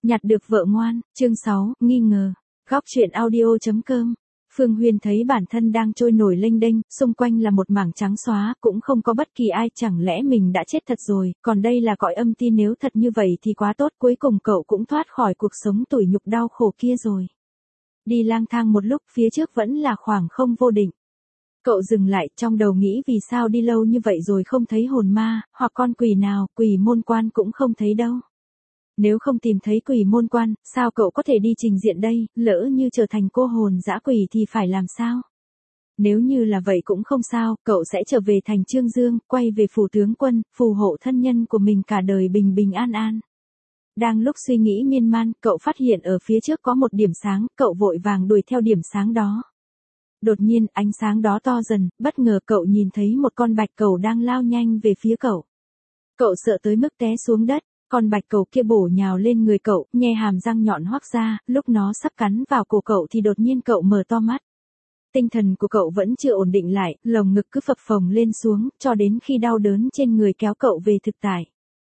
Nhặt được vợ ngoan, chương 6, nghi ngờ. Góc truyện audio.com. Phương Huyên thấy bản thân đang trôi nổi lênh đênh, xung quanh là một mảng trắng xóa, cũng không có bất kỳ ai, chẳng lẽ mình đã chết thật rồi, còn đây là cõi âm ti, nếu thật như vậy thì quá tốt, cuối cùng cậu cũng thoát khỏi cuộc sống tủi nhục đau khổ kia rồi. Đi lang thang một lúc, phía trước vẫn là khoảng không vô định. Cậu dừng lại, trong đầu nghĩ vì sao đi lâu như vậy rồi không thấy hồn ma, hoặc con quỷ nào, quỷ môn quan cũng không thấy đâu. Nếu không tìm thấy quỷ môn quan, sao cậu có thể đi trình diện đây, lỡ như trở thành cô hồn dã quỷ thì phải làm sao? Nếu như là vậy cũng không sao, cậu sẽ trở về thành Trương Dương, quay về phủ tướng quân, phù hộ thân nhân của mình cả đời bình bình an an. Đang lúc suy nghĩ miên man, cậu phát hiện ở phía trước có một điểm sáng, cậu vội vàng đuổi theo điểm sáng đó. Đột nhiên, ánh sáng đó to dần, bất ngờ cậu nhìn thấy một con bạch cẩu đang lao nhanh về phía cậu. Cậu sợ tới mức té xuống đất. Con bạch cẩu kia bổ nhào lên người cậu, nhe hàm răng nhọn hoắc ra, lúc nó sắp cắn vào cổ cậu thì đột nhiên cậu mở to mắt. Tinh thần của cậu vẫn chưa ổn định lại, lồng ngực cứ phập phồng lên xuống, cho đến khi đau đớn trên người kéo cậu về thực tại.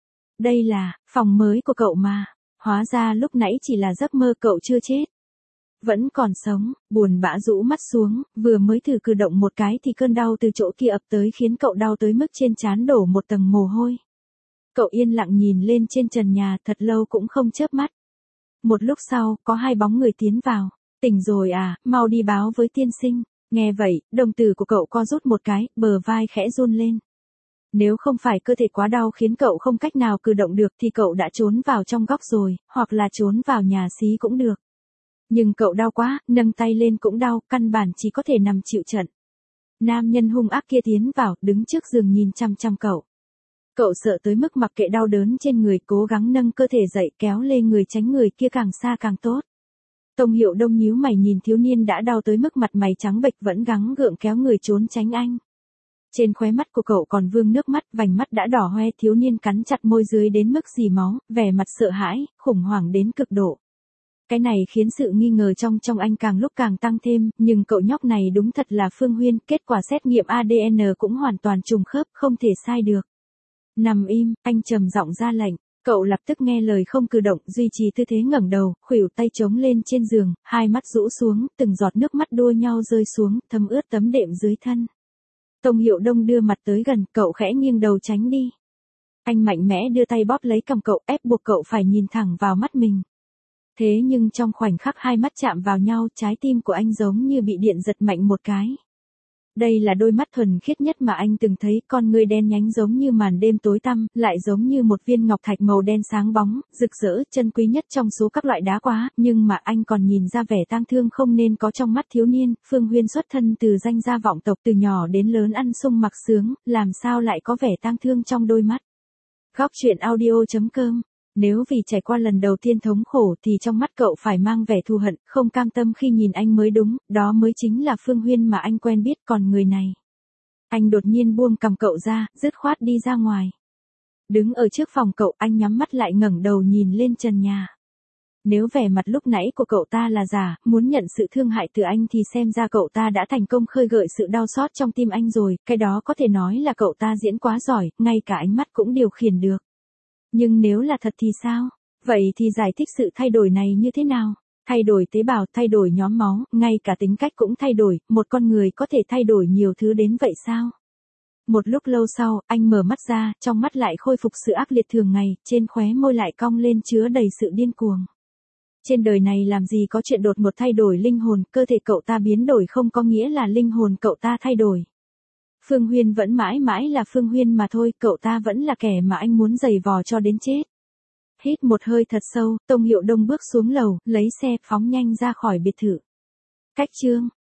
Đây là phòng mới của cậu mà, hóa ra lúc nãy chỉ là giấc mơ, cậu chưa chết. Vẫn còn sống, buồn bã rũ mắt xuống, vừa mới thử cử động một cái thì cơn đau từ chỗ kia ập tới khiến cậu đau tới mức trên trán đổ một tầng mồ hôi. Cậu yên lặng nhìn lên trên trần nhà, thật lâu cũng không chớp mắt. Một lúc sau, có hai bóng người tiến vào. Tỉnh rồi à, mau đi báo với tiên sinh. Nghe vậy, đồng tử của cậu co rút một cái, bờ vai khẽ run lên. Nếu không phải cơ thể quá đau khiến cậu không cách nào cử động được thì cậu đã trốn vào trong góc rồi, hoặc là trốn vào nhà xí cũng được. Nhưng cậu đau quá, nâng tay lên cũng đau, căn bản chỉ có thể nằm chịu trận. Nam nhân hung ác kia tiến vào, đứng trước giường nhìn chăm chăm cậu. Cậu sợ tới mức mặc kệ đau đớn trên người, cố gắng nâng cơ thể dậy, kéo lê người tránh người kia càng xa càng tốt. Tông Hiệu Đông nhíu mày nhìn thiếu niên đã đau tới mức mặt mày trắng bệch vẫn gắng gượng kéo người trốn tránh anh. Trên khóe mắt của cậu còn vương nước mắt, vành mắt đã đỏ hoe, thiếu niên cắn chặt môi dưới đến mức rỉ máu, vẻ mặt sợ hãi, khủng hoảng đến cực độ. Cái này khiến sự nghi ngờ trong anh càng lúc càng tăng thêm, nhưng cậu nhóc này đúng thật là Phương Huyên, kết quả xét nghiệm ADN cũng hoàn toàn trùng khớp, không thể sai được. Nằm im, anh trầm giọng ra lệnh, cậu lập tức nghe lời không cử động, duy trì tư thế ngẩng đầu, khuỷu tay chống lên trên giường, hai mắt rũ xuống, từng giọt nước mắt đua nhau rơi xuống, thấm ướt tấm đệm dưới thân. Tông Hiệu Đông đưa mặt tới gần, cậu khẽ nghiêng đầu tránh đi. Anh mạnh mẽ đưa tay bóp lấy cằm cậu, ép buộc cậu phải nhìn thẳng vào mắt mình. Thế nhưng trong khoảnh khắc hai mắt chạm vào nhau, trái tim của anh giống như bị điện giật mạnh một cái. Đây là đôi mắt thuần khiết nhất mà anh từng thấy, con ngươi đen nhánh giống như màn đêm tối tăm, lại giống như một viên ngọc thạch màu đen sáng bóng, rực rỡ, chân quý nhất trong số các loại đá quá, nhưng mà anh còn nhìn ra vẻ tang thương không nên có trong mắt thiếu niên. Phương Huyên xuất thân từ danh gia vọng tộc, từ nhỏ đến lớn ăn sung mặc sướng, làm sao lại có vẻ tang thương trong đôi mắt. Góc truyện audio.com. Nếu vì trải qua lần đầu tiên thống khổ thì trong mắt cậu phải mang vẻ thù hận, không cam tâm khi nhìn anh mới đúng, đó mới chính là Phương Huyên mà anh quen biết, còn người này. Anh đột nhiên buông cầm cậu ra, dứt khoát đi ra ngoài. Đứng ở trước phòng cậu, anh nhắm mắt lại ngẩng đầu nhìn lên trần nhà. Nếu vẻ mặt lúc nãy của cậu ta là giả, muốn nhận sự thương hại từ anh thì xem ra cậu ta đã thành công khơi gợi sự đau xót trong tim anh rồi, cái đó có thể nói là cậu ta diễn quá giỏi, ngay cả ánh mắt cũng điều khiển được. Nhưng nếu là thật thì sao? Vậy thì giải thích sự thay đổi này như thế nào? Thay đổi tế bào, thay đổi nhóm máu, ngay cả tính cách cũng thay đổi, một con người có thể thay đổi nhiều thứ đến vậy sao? Một lúc lâu sau, anh mở mắt ra, trong mắt lại khôi phục sự ác liệt thường ngày, trên khóe môi lại cong lên chứa đầy sự điên cuồng. Trên đời này làm gì có chuyện đột ngột thay đổi linh hồn, cơ thể cậu ta biến đổi không có nghĩa là linh hồn cậu ta thay đổi. Phương Huyên vẫn mãi mãi là Phương Huyên mà thôi, cậu ta vẫn là kẻ mà anh muốn giày vò cho đến chết. Hít một hơi thật sâu, Tông Hiệu Đông bước xuống lầu, lấy xe, phóng nhanh ra khỏi biệt thự. Cách chương